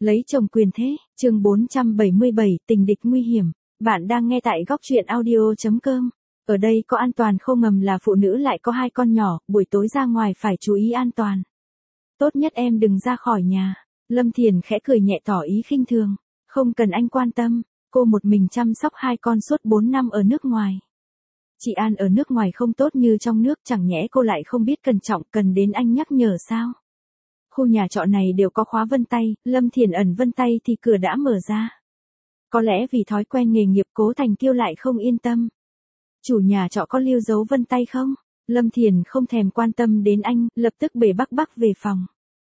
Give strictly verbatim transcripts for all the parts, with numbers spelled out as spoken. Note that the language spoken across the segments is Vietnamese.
Lấy chồng quyền thế, chương bốn trăm bảy mươi bảy, tình địch nguy hiểm. Bạn đang nghe tại góc truyện audio chấm com. Ở đây có an toàn không, ngầm là phụ nữ lại có hai con nhỏ, buổi tối ra ngoài phải chú ý an toàn. Tốt nhất em đừng ra khỏi nhà. Lâm Thiền khẽ cười nhẹ tỏ ý khinh thường. Không cần anh quan tâm, cô một mình chăm sóc hai con suốt bốn năm ở nước ngoài. Chị An ở nước ngoài không tốt như trong nước, chẳng nhẽ cô lại không biết cẩn trọng, cần đến anh nhắc nhở sao? Khu nhà trọ này đều có khóa vân tay, Lâm Thiền ẩn vân tay thì cửa đã mở ra. Có lẽ vì thói quen nghề nghiệp, Cố Thành Kiêu lại không yên tâm. Chủ nhà trọ có lưu dấu vân tay không? Lâm Thiền không thèm quan tâm đến anh, lập tức bể Bắc Bắc về phòng.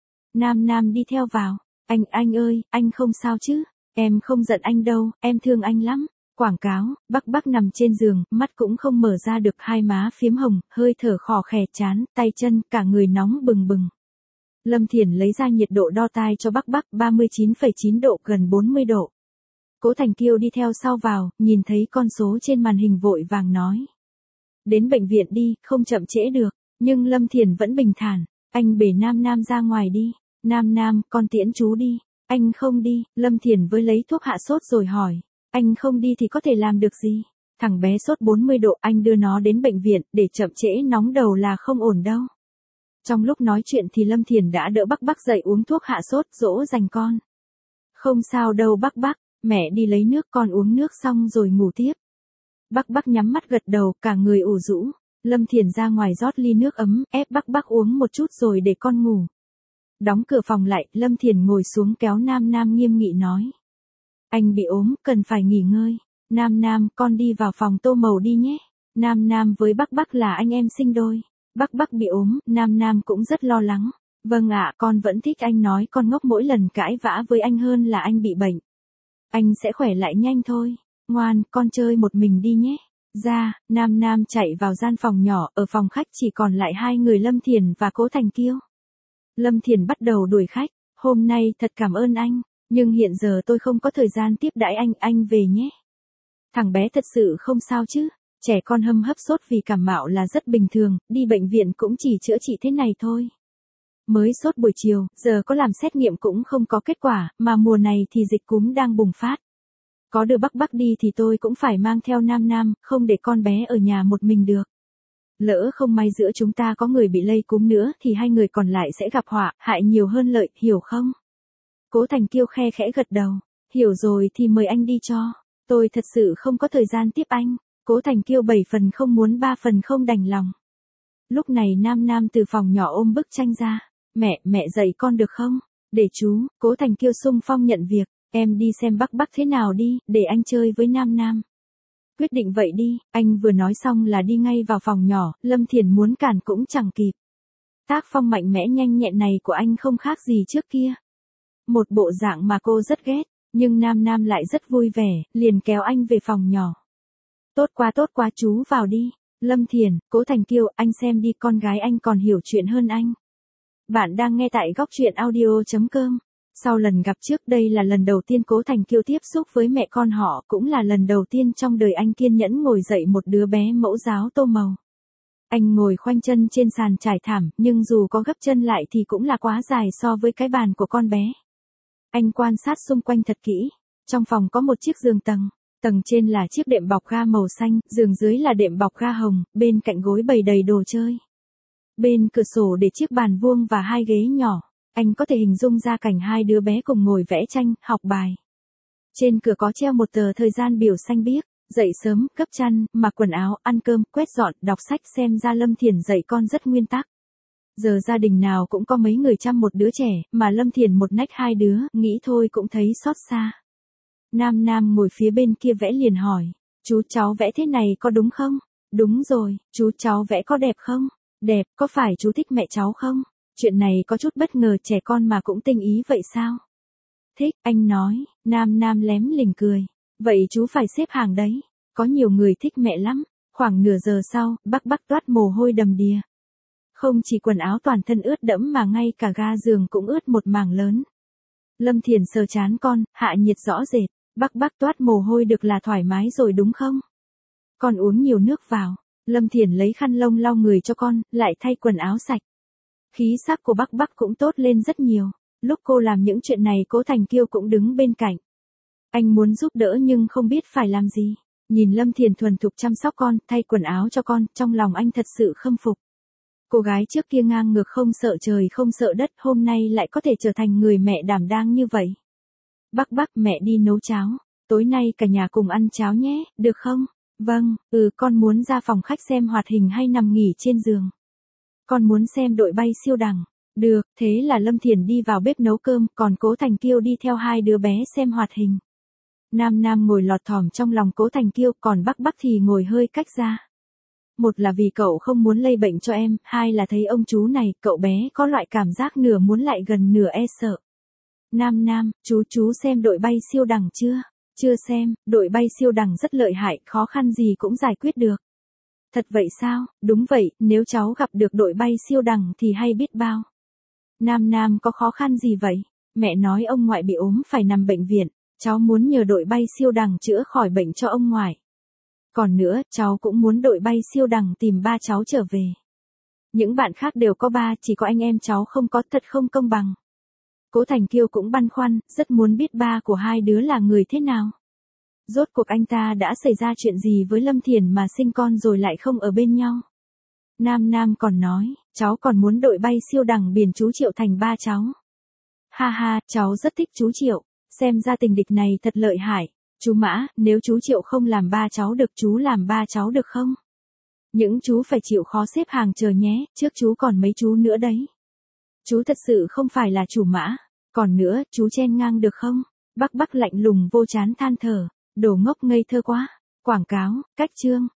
Nam Nam đi theo vào. Anh, anh ơi, anh không sao chứ? Em không giận anh đâu, em thương anh lắm. Quảng cáo, Bắc Bắc nằm trên giường, mắt cũng không mở ra được, hai má phiếm hồng, hơi thở khò khè chán, tay chân, cả người nóng bừng bừng. Lâm Thiền lấy ra nhiệt độ đo tai cho Bắc Bắc, ba mươi chín phẩy chín độ, gần bốn mươi độ. Cố Thành Kiêu đi theo sau vào, nhìn thấy con số trên màn hình vội vàng nói. Đến bệnh viện đi, không chậm trễ được. Nhưng Lâm Thiền vẫn bình thản. Anh bể Nam Nam ra ngoài đi. Nam Nam, con tiễn chú đi. Anh không đi. Lâm Thiền với lấy thuốc hạ sốt rồi hỏi. Anh không đi thì có thể làm được gì? Thằng bé sốt bốn mươi độ, anh đưa nó đến bệnh viện, để chậm trễ nóng đầu là không ổn đâu. Trong lúc nói chuyện thì Lâm Thiền đã đỡ Bắc Bắc dậy uống thuốc hạ sốt, dỗ dành con. Không sao đâu Bắc Bắc, mẹ đi lấy nước, con uống nước xong rồi ngủ tiếp. Bắc Bắc nhắm mắt gật đầu, cả người ủ rũ. Lâm Thiền ra ngoài rót ly nước ấm, ép Bắc Bắc uống một chút rồi để con ngủ. Đóng cửa phòng lại, Lâm Thiền ngồi xuống kéo Nam Nam nghiêm nghị nói. Anh bị ốm, cần phải nghỉ ngơi. Nam Nam, con đi vào phòng tô màu đi nhé. Nam Nam với Bắc Bắc là anh em sinh đôi. Bắc Bắc bị ốm, Nam Nam cũng rất lo lắng. Vâng ạ, con vẫn thích anh nói con ngốc mỗi lần cãi vã với anh hơn là anh bị bệnh. Anh sẽ khỏe lại nhanh thôi. Ngoan, con chơi một mình đi nhé. Ra, Nam Nam chạy vào gian phòng nhỏ, ở phòng khách chỉ còn lại hai người Lâm Thiền và Cố Thành Kiêu. Lâm Thiền bắt đầu đuổi khách. Hôm nay thật cảm ơn anh, nhưng hiện giờ tôi không có thời gian tiếp đãi anh, anh về nhé. Thằng bé thật sự không sao chứ? Trẻ con hâm hấp sốt vì cảm mạo là rất bình thường, đi bệnh viện cũng chỉ chữa trị thế này thôi. Mới sốt buổi chiều, giờ có làm xét nghiệm cũng không có kết quả, mà mùa này thì dịch cúm đang bùng phát. Có đưa Bắc Bắc đi thì tôi cũng phải mang theo Nam Nam, không để con bé ở nhà một mình được. Lỡ không may giữa chúng ta có người bị lây cúm nữa thì hai người còn lại sẽ gặp họa, hại nhiều hơn lợi, hiểu không? Cố Thành Kiêu khe khẽ gật đầu. Hiểu rồi thì mời anh đi cho. Tôi thật sự không có thời gian tiếp anh. Cố Thành Kiêu bảy phần không muốn ba phần không đành lòng. Lúc này Nam Nam từ phòng nhỏ ôm bức tranh ra. Mẹ, mẹ dạy con được không? Để chú, Cố Thành Kiêu xung phong nhận việc. Em đi xem Bắc Bắc thế nào đi, để anh chơi với Nam Nam. Quyết định vậy đi, anh vừa nói xong là đi ngay vào phòng nhỏ, Lâm Thiền muốn cản cũng chẳng kịp. Tác phong mạnh mẽ nhanh nhẹn này của anh không khác gì trước kia. Một bộ dạng mà cô rất ghét, nhưng Nam Nam lại rất vui vẻ, liền kéo anh về phòng nhỏ. Tốt quá tốt quá, chú vào đi. Lâm Thiền, Cố Thành Kiêu, anh xem đi, con gái anh còn hiểu chuyện hơn anh. Bạn đang nghe tại góc truyện audio chấm com. Sau lần gặp trước, đây là lần đầu tiên Cố Thành Kiêu tiếp xúc với mẹ con họ, cũng là lần đầu tiên trong đời anh kiên nhẫn ngồi dậy một đứa bé mẫu giáo tô màu. Anh ngồi khoanh chân trên sàn trải thảm, nhưng dù có gấp chân lại thì cũng là quá dài so với cái bàn của con bé. Anh quan sát xung quanh thật kỹ. Trong phòng có một chiếc giường tầng. Tầng trên là chiếc đệm bọc ga màu xanh, giường dưới là đệm bọc ga hồng, bên cạnh gối bày đầy đồ chơi. Bên cửa sổ để chiếc bàn vuông và hai ghế nhỏ. Anh có thể hình dung ra cảnh hai đứa bé cùng ngồi vẽ tranh, học bài. Trên cửa có treo một tờ thời gian biểu xanh biếc. Dậy sớm, gấp chăn, mặc quần áo, ăn cơm, quét dọn, đọc sách, xem ra Lâm Thiền dạy con rất nguyên tắc. Giờ gia đình nào cũng có mấy người chăm một đứa trẻ, mà Lâm Thiền một nách hai đứa, nghĩ thôi cũng thấy xót xa. Nam Nam ngồi phía bên kia vẽ liền hỏi. Chú cháu vẽ thế này có đúng không? Đúng rồi, chú cháu vẽ có đẹp không? Đẹp, có phải chú thích mẹ cháu không? Chuyện này có chút bất ngờ, trẻ con mà cũng tinh ý vậy sao? Thích, anh nói. Nam Nam lém lỉnh cười. Vậy chú phải xếp hàng đấy. Có nhiều người thích mẹ lắm. Khoảng nửa giờ sau, Bắc Bắc toát mồ hôi đầm đìa. Không chỉ quần áo toàn thân ướt đẫm mà ngay cả ga giường cũng ướt một mảng lớn. Lâm Thiền sờ chán con, hạ nhiệt rõ rệt. Bắc Bắc toát mồ hôi được là thoải mái rồi đúng không? Con uống nhiều nước vào. Lâm Thiền lấy khăn lông lau người cho con, lại thay quần áo sạch. Khí sắc của Bắc Bắc cũng tốt lên rất nhiều. Lúc cô làm những chuyện này Cố Thành Kiêu cũng đứng bên cạnh. Anh muốn giúp đỡ nhưng không biết phải làm gì. Nhìn Lâm Thiền thuần thục chăm sóc con, thay quần áo cho con, trong lòng anh thật sự khâm phục. Cô gái trước kia ngang ngược không sợ trời không sợ đất, hôm nay lại có thể trở thành người mẹ đảm đang như vậy. Bắc Bắc, mẹ đi nấu cháo. Tối nay cả nhà cùng ăn cháo nhé, được không? Vâng, ừ, con muốn ra phòng khách xem hoạt hình hay nằm nghỉ trên giường. Con muốn xem đội bay siêu đẳng. Được, thế là Lâm Thiền đi vào bếp nấu cơm, còn Cố Thành Kiêu đi theo hai đứa bé xem hoạt hình. Nam Nam ngồi lọt thỏm trong lòng Cố Thành Kiêu, còn Bắc Bắc thì ngồi hơi cách ra. Một là vì cậu không muốn lây bệnh cho em, hai là thấy ông chú này, cậu bé có loại cảm giác nửa muốn lại gần nửa e sợ. Nam Nam, chú chú xem đội bay siêu đẳng chưa? Chưa xem, đội bay siêu đẳng rất lợi hại, khó khăn gì cũng giải quyết được. Thật vậy sao? Đúng vậy, nếu cháu gặp được đội bay siêu đẳng thì hay biết bao. Nam Nam có khó khăn gì vậy? Mẹ nói ông ngoại bị ốm phải nằm bệnh viện, cháu muốn nhờ đội bay siêu đẳng chữa khỏi bệnh cho ông ngoại. Còn nữa, cháu cũng muốn đội bay siêu đẳng tìm ba cháu trở về. Những bạn khác đều có ba, chỉ có anh em cháu không có, thật không công bằng. Cố Thành Kiêu cũng băn khoăn, rất muốn biết ba của hai đứa là người thế nào. Rốt cuộc anh ta đã xảy ra chuyện gì với Lâm Thiền mà sinh con rồi lại không ở bên nhau. Nam Nam còn nói, cháu còn muốn đội bay siêu đẳng biển chú Triệu thành ba cháu. Ha ha, cháu rất thích chú Triệu, xem ra tình địch này thật lợi hại. Chú Mã, nếu chú Triệu không làm ba cháu được chú làm ba cháu được không? Những chú phải chịu khó xếp hàng chờ nhé, trước chú còn mấy chú nữa đấy. Chú thật sự không phải là chủ Mã, còn nữa, chú chen ngang được không? Bắc Bắc lạnh lùng vô chán than thở, đồ ngốc ngây thơ quá. Quảng cáo, cách chương.